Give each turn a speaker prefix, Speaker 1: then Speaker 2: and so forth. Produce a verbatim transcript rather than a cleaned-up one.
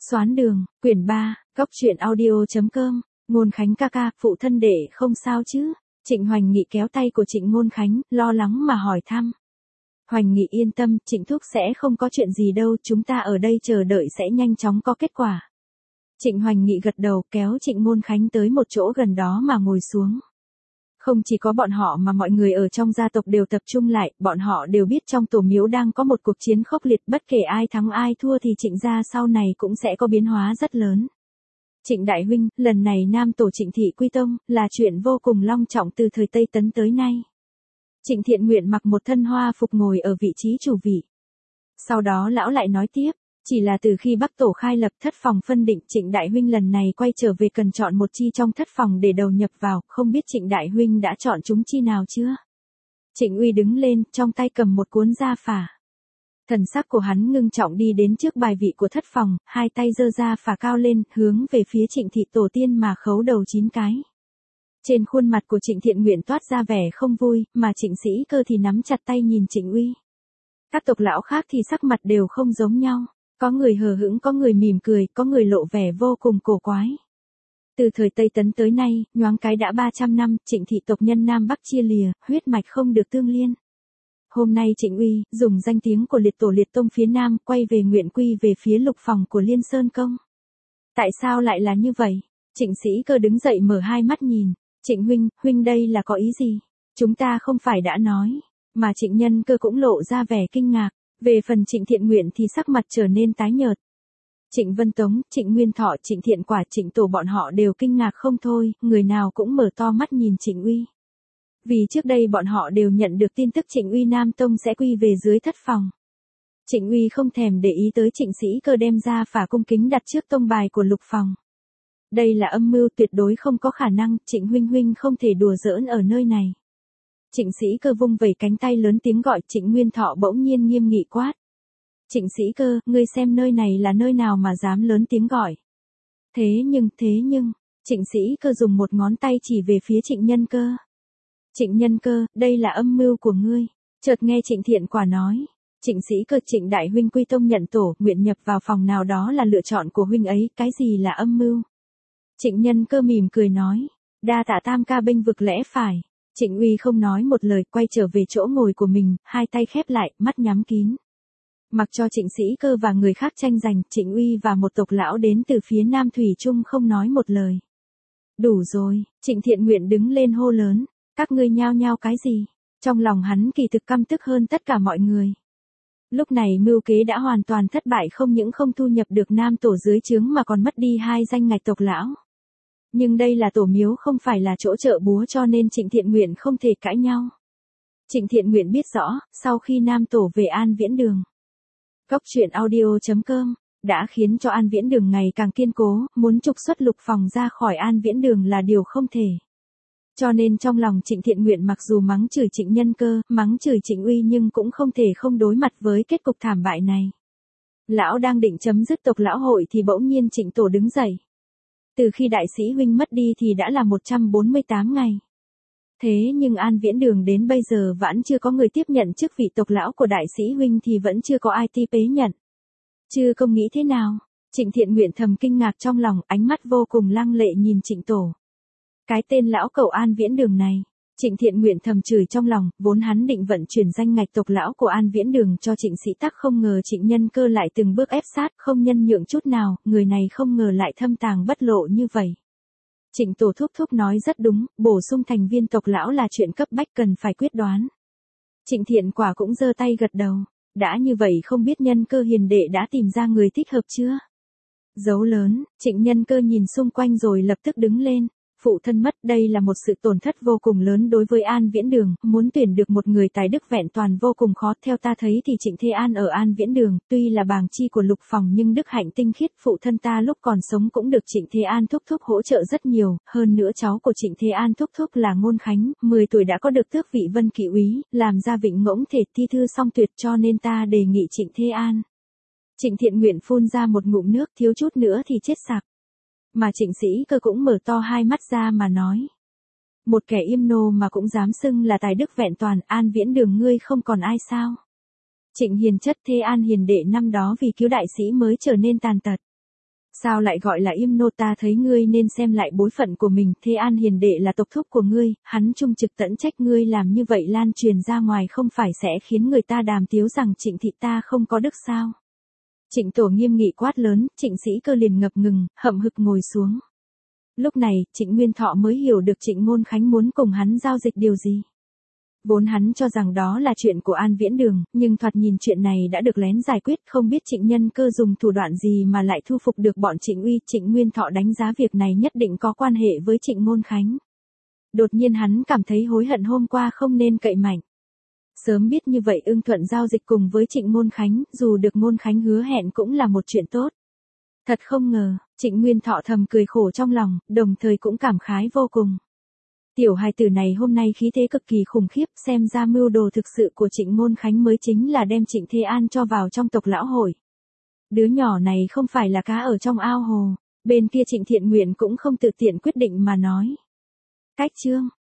Speaker 1: Xoán đường, quyển ba, góc truyện audio.com, Ngôn Khánh ca ca, phụ thân đệ không sao chứ? Trịnh Hoành Nghị kéo tay của Trịnh Ngôn Khánh, lo lắng mà hỏi thăm. Hoành Nghị yên tâm, Trịnh thúc sẽ không có chuyện gì đâu, chúng ta ở đây chờ đợi sẽ nhanh chóng có kết quả. Trịnh Hoành Nghị gật đầu kéo Trịnh Ngôn Khánh tới một chỗ gần đó mà ngồi xuống. Không chỉ có bọn họ mà mọi người ở trong gia tộc đều tập trung lại, bọn họ đều biết trong tổ miếu đang có một cuộc chiến khốc liệt, bất kể ai thắng ai thua thì Trịnh gia sau này cũng sẽ có biến hóa rất lớn. Trịnh đại huynh, lần này nam tổ Trịnh thị quy tông, là chuyện vô cùng long trọng từ thời Tây Tấn tới nay. Trịnh Thiện Nguyện mặc một thân hoa phục ngồi ở vị trí chủ vị. Sau đó lão lại nói tiếp, chỉ là từ khi Bắc tổ khai lập thất phòng phân định, Trịnh đại huynh lần này quay trở về cần chọn một chi trong thất phòng để đầu nhập vào, không biết Trịnh đại huynh đã chọn chúng chi nào chưa? Trịnh Uy đứng lên, trong tay cầm một cuốn gia phả. Thần sắc của hắn ngưng trọng đi đến trước bài vị của thất phòng, hai tay giơ gia phả cao lên, hướng về phía Trịnh thị tổ tiên mà khấu đầu chín cái. Trên khuôn mặt của Trịnh Thiện Nguyện toát ra vẻ không vui, mà Trịnh Sĩ Cơ thì nắm chặt tay nhìn Trịnh Uy. Các tộc lão khác thì sắc mặt đều không giống nhau. Có người hờ hững, có người mỉm cười, có người lộ vẻ vô cùng cổ quái. Từ thời Tây Tấn tới nay, nhoáng cái đã ba trăm năm, Trịnh thị tộc nhân Nam Bắc chia lìa, huyết mạch không được tương liên. Hôm nay Trịnh Uy, dùng danh tiếng của liệt tổ liệt tông phía Nam, quay về nguyện quy về phía lục phòng của Liên Sơn Công. Tại sao lại là như vậy? Trịnh Sĩ Cơ đứng dậy mở hai mắt nhìn. Trịnh huynh, huynh đây là có ý gì? Chúng ta không phải đã nói. Mà Trịnh Nhân Cơ cũng lộ ra vẻ kinh ngạc. Về phần Trịnh Thiện Nguyện thì sắc mặt trở nên tái nhợt. Trịnh Vân Tống, Trịnh Nguyên Thọ, Trịnh Thiện Quả, Trịnh Tổ bọn họ đều kinh ngạc không thôi, người nào cũng mở to mắt nhìn Trịnh Uy. Vì trước đây bọn họ đều nhận được tin tức Trịnh Uy Nam Tông sẽ quy về dưới thất phòng. Trịnh Uy không thèm để ý tới Trịnh Sĩ Cơ đem ra phả cung kính đặt trước tông bài của lục phòng. Đây là âm mưu tuyệt đối không có khả năng, Trịnh huynh huynh không thể đùa giỡn ở nơi này. Trịnh Sĩ Cơ vung vẩy cánh tay lớn tiếng gọi. Trịnh Nguyên Thọ bỗng nhiên nghiêm nghị quát. Trịnh Sĩ Cơ, ngươi xem nơi này là nơi nào mà dám lớn tiếng gọi. Thế nhưng, thế nhưng, Trịnh Sĩ Cơ dùng một ngón tay chỉ về phía Trịnh Nhân Cơ. Trịnh Nhân Cơ, đây là âm mưu của ngươi. Chợt nghe Trịnh Thiện Quả nói. Trịnh Sĩ Cơ, Trịnh đại huynh quy tông nhận tổ, nguyện nhập vào phòng nào đó là lựa chọn của huynh ấy, cái gì là âm mưu? Trịnh Nhân Cơ mỉm cười nói. Đa tạ tam ca bênh vực lẽ phải. Trịnh Uy không nói một lời, quay trở về chỗ ngồi của mình, hai tay khép lại, mắt nhắm kín. Mặc cho Trịnh Sĩ Cơ và người khác tranh giành, Trịnh Uy và một tộc lão đến từ phía Nam Thủy Trung không nói một lời. Đủ rồi, Trịnh Thiện Nguyện đứng lên hô lớn, các ngươi nhao nhao cái gì? Trong lòng hắn kỳ thực căm tức hơn tất cả mọi người. Lúc này mưu kế đã hoàn toàn thất bại, không những không thu nhập được Nam tổ dưới trướng mà còn mất đi hai danh ngạch tộc lão. Nhưng đây là tổ miếu không phải là chỗ chợ búa cho nên Trịnh Thiện Nguyện không thể cãi nhau. Trịnh Thiện Nguyện biết rõ, sau khi Nam tổ về An Viễn Đường, góc truyện audio.com, đã khiến cho An Viễn Đường ngày càng kiên cố, muốn trục xuất lục phòng ra khỏi An Viễn Đường là điều không thể. Cho nên trong lòng Trịnh Thiện Nguyện mặc dù mắng chửi Trịnh Nhân Cơ, mắng chửi Trịnh Uy nhưng cũng không thể không đối mặt với kết cục thảm bại này. Lão đang định chấm dứt tộc lão hội thì bỗng nhiên Trịnh Tổ đứng dậy. Từ khi đại sĩ huynh mất đi thì đã là một trăm bốn mươi tám ngày. Thế nhưng An Viễn Đường đến bây giờ vẫn chưa có người tiếp nhận chức vị tộc lão của đại sĩ huynh thì vẫn chưa có ai ti tế nhận. Chưa công nghĩ thế nào? Trịnh Thiện Nguyện thầm kinh ngạc trong lòng, ánh mắt vô cùng lăng lệ nhìn Trịnh Tổ. Cái tên lão cẩu An Viễn Đường này. Trịnh Thiện Nguyện thầm chửi trong lòng, vốn hắn định vận chuyển danh ngạch tộc lão của An Viễn Đường cho Trịnh Sĩ Tắc, không ngờ Trịnh Nhân Cơ lại từng bước ép sát, không nhân nhượng chút nào, người này không ngờ lại thâm tàng bất lộ như vậy. Trịnh Tổ thúc thúc nói rất đúng, bổ sung thành viên tộc lão là chuyện cấp bách cần phải quyết đoán. Trịnh Thiện Quả cũng giơ tay gật đầu, đã như vậy không biết Nhân Cơ hiền đệ đã tìm ra người thích hợp chưa? Dấu lớn, Trịnh Nhân Cơ nhìn xung quanh rồi lập tức đứng lên. Phụ thân mất, đây là một sự tổn thất vô cùng lớn đối với An Viễn Đường, muốn tuyển được một người tài đức vẹn toàn vô cùng khó. Theo ta thấy thì Trịnh Thế An ở An Viễn Đường, tuy là bàng chi của lục phòng nhưng đức hạnh tinh khiết, phụ thân ta lúc còn sống cũng được Trịnh Thế An thúc thúc hỗ trợ rất nhiều, hơn nữa cháu của Trịnh Thế An thúc thúc là Ngôn Khánh, mười tuổi đã có được tước vị Vân Kỵ úy, làm ra Vịnh Ngỗng thể thi thư song tuyệt, cho nên ta đề nghị Trịnh Thế An. Trịnh Thiện Nguyện phun ra một ngụm nước, thiếu chút nữa thì chết sặc. Mà Trịnh Sĩ Cơ cũng mở to hai mắt ra mà nói. Một kẻ yêm nô mà cũng dám xưng là tài đức vẹn toàn, An Viễn Đường ngươi không còn ai sao? Trịnh Hiền chất Thế An hiền đệ năm đó vì cứu đại sĩ mới trở nên tàn tật. Sao lại gọi là yêm nô, ta thấy ngươi nên xem lại bối phận của mình, Thế An hiền đệ là tộc thúc của ngươi, hắn trung trực tẫn trách ngươi làm như vậy lan truyền ra ngoài không phải sẽ khiến người ta đàm tiếu rằng Trịnh thị ta không có đức sao. Trịnh Tổ nghiêm nghị quát lớn, Trịnh Sĩ Cơ liền ngập ngừng, hậm hực ngồi xuống. Lúc này, Trịnh Nguyên Thọ mới hiểu được Trịnh Ngôn Khánh muốn cùng hắn giao dịch điều gì. Vốn hắn cho rằng đó là chuyện của An Viễn Đường, nhưng thoạt nhìn chuyện này đã được lén giải quyết, không biết Trịnh Nhân Cơ dùng thủ đoạn gì mà lại thu phục được bọn Trịnh Uy. Trịnh Nguyên Thọ đánh giá việc này nhất định có quan hệ với Trịnh Ngôn Khánh. Đột nhiên hắn cảm thấy hối hận hôm qua không nên cậy mạnh. Sớm biết như vậy ưng thuận giao dịch cùng với Trịnh Ngôn Khánh, dù được Ngôn Khánh hứa hẹn cũng là một chuyện tốt. Thật không ngờ, Trịnh Nguyên Thọ thầm cười khổ trong lòng, đồng thời cũng cảm khái vô cùng. Tiểu hài tử này hôm nay khí thế cực kỳ khủng khiếp, xem ra mưu đồ thực sự của Trịnh Ngôn Khánh mới chính là đem Trịnh Thế An cho vào trong tộc lão hội. Đứa nhỏ này không phải là cá ở trong ao hồ, bên kia Trịnh Thiện Nguyện cũng không tự tiện quyết định mà nói. Cách chương